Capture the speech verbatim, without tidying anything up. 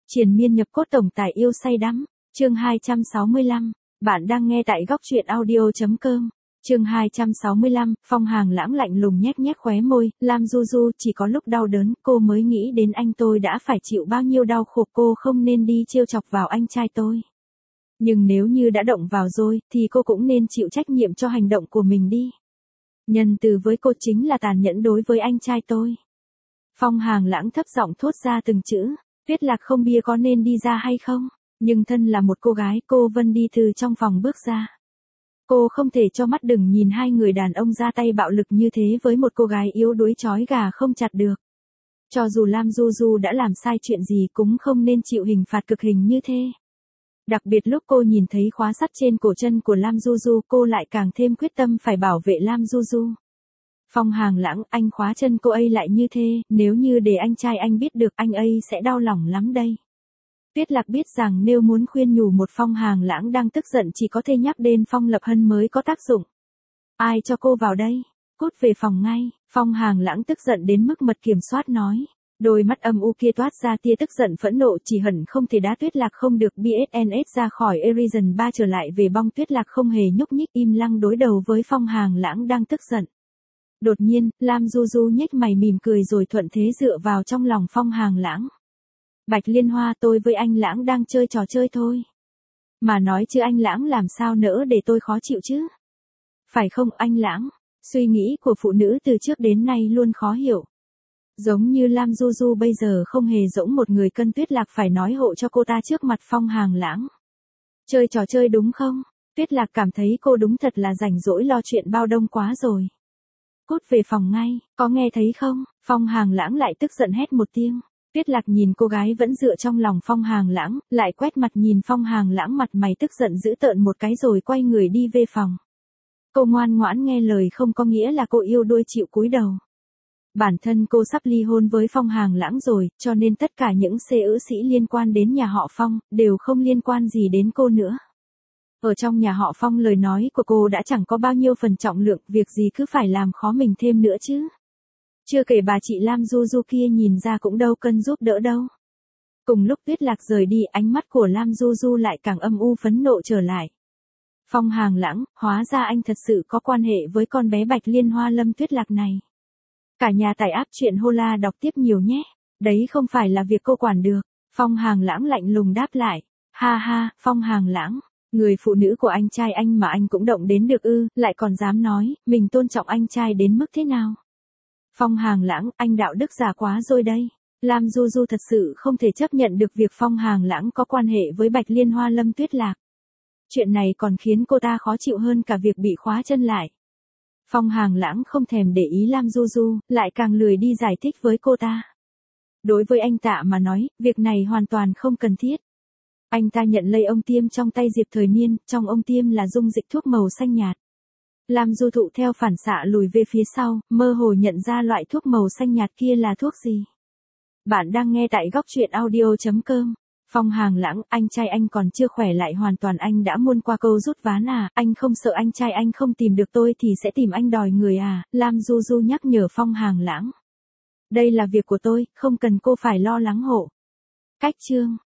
Triền miên nhập cốt tổng tài yêu say đắm, chương hai trăm sáu mươi lăm, bạn đang nghe tại góc truyện audio.com. Chương hai trăm sáu mươi lăm, Phong Hàng Lãng lạnh lùng nhếch nhếch khóe môi, Lam Du Du, chỉ có lúc đau đớn, cô mới nghĩ đến anh tôi đã phải chịu bao nhiêu đau khổ, cô không nên đi trêu chọc vào anh trai tôi. Nhưng nếu như đã động vào rồi, thì cô cũng nên chịu trách nhiệm cho hành động của mình đi. Nhân từ với cô chính là tàn nhẫn đối với anh trai tôi. Phong Hàng Lãng thấp giọng thốt ra từng chữ, Tuyết Lạc không bia có nên đi ra hay không? Nhưng thân là một cô gái, cô Vân đi từ trong phòng bước ra. Cô không thể cho mắt đừng nhìn hai người đàn ông ra tay bạo lực như thế với một cô gái yếu đuối trói gà không chặt được. Cho dù Lam Du Du đã làm sai chuyện gì cũng không nên chịu hình phạt cực hình như thế. Đặc biệt lúc cô nhìn thấy khóa sắt trên cổ chân của Lam Du Du, cô lại càng thêm quyết tâm phải bảo vệ Lam Du Du. Phong Hàng Lãng, anh khóa chân cô ấy lại như thế, nếu như để anh trai anh biết được, anh ấy sẽ đau lòng lắm đây. Tuyết Lạc biết rằng nếu muốn khuyên nhủ một Phong Hàng Lãng đang tức giận chỉ có thể nhắc đến Phong Lập Hân mới có tác dụng. Ai cho cô vào đây? Cút về phòng ngay. Phong Hàng Lãng tức giận đến mức mất kiểm soát nói. Đôi mắt âm u kia toát ra tia tức giận phẫn nộ, chỉ hận không thể đá Tuyết Lạc không được bê ét en ét ra khỏi Horizon ba trở lại về bong. Tuyết Lạc không hề nhúc nhích, im lặng đối đầu với Phong Hàng Lãng đang tức giận. Đột nhiên, Lam Du Du nhếch mày mỉm cười rồi thuận thế dựa vào trong lòng Phong Hàng Lãng. Bạch Liên Hoa, tôi với anh Lãng đang chơi trò chơi thôi. Mà nói chứ anh Lãng làm sao nỡ để tôi khó chịu chứ? Phải không anh Lãng? Suy nghĩ của phụ nữ từ trước đến nay luôn khó hiểu. Giống như Lam Du Du bây giờ không hề giống một người cân. Tuyết Lạc phải nói hộ cho cô ta trước mặt Phong Hàng Lãng. Chơi trò chơi đúng không? Tuyết Lạc cảm thấy cô đúng thật là rảnh rỗi lo chuyện bao đông quá rồi. Cút về phòng ngay, có nghe thấy không? Phong Hàng Lãng lại tức giận hét một tiếng. Tuyết Lạc nhìn cô gái vẫn dựa trong lòng Phong Hàng Lãng, lại quét mặt nhìn Phong Hàng Lãng mặt mày tức giận dữ tợn một cái rồi quay người đi về phòng. Cô ngoan ngoãn nghe lời không có nghĩa là cô yêu đuôi chịu cúi đầu. Bản thân cô sắp ly hôn với Phong Hàng Lãng rồi, cho nên tất cả những xê ữ sĩ liên quan đến nhà họ Phong, đều không liên quan gì đến cô nữa. Ở trong nhà họ Phong lời nói của cô đã chẳng có bao nhiêu phần trọng lượng, việc gì cứ phải làm khó mình thêm nữa chứ. Chưa kể bà chị Lam Du Du kia nhìn ra cũng đâu cần giúp đỡ đâu. Cùng lúc Tuyết Lạc rời đi, ánh mắt của Lam Du Du lại càng âm u phẫn nộ trở lại. Phong Hàng Lãng, hóa ra anh thật sự có quan hệ với con bé Bạch Liên Hoa Lâm Tuyết Lạc này. Cả nhà tải app truyện Hola đọc tiếp nhiều nhé. Đấy không phải là việc cô quản được. Phong Hàng Lãng lạnh lùng đáp lại. Ha ha, Phong Hàng Lãng. Người phụ nữ của anh trai anh mà anh cũng động đến được ư, lại còn dám nói, mình tôn trọng anh trai đến mức thế nào. Phong Hàng Lãng, anh đạo đức giả quá rồi đây. Lam Du Du thật sự không thể chấp nhận được việc Phong Hàng Lãng có quan hệ với Bạch Liên Hoa Lâm Tuyết Lạc. Chuyện này còn khiến cô ta khó chịu hơn cả việc bị khóa chân lại. Phong Hàng Lãng không thèm để ý Lam Du Du, lại càng lười đi giải thích với cô ta. Đối với anh ta mà nói, việc này hoàn toàn không cần thiết. Anh ta nhận lấy ông tiêm trong tay Diệp Thời Niên, trong ông tiêm là dung dịch thuốc màu xanh nhạt. Lam Du Thụ theo phản xạ lùi về phía sau, mơ hồ nhận ra loại thuốc màu xanh nhạt kia là thuốc gì. Bạn đang nghe tại góc truyện audio.com. Phong Hàng Lãng, anh trai anh còn chưa khỏe lại hoàn toàn, anh đã muôn qua câu rút ván à, anh không sợ anh trai anh không tìm được tôi thì sẽ tìm anh đòi người à, Lam Du Du nhắc nhở Phong Hàng Lãng. Đây là việc của tôi, không cần cô phải lo lắng hộ. Cách chương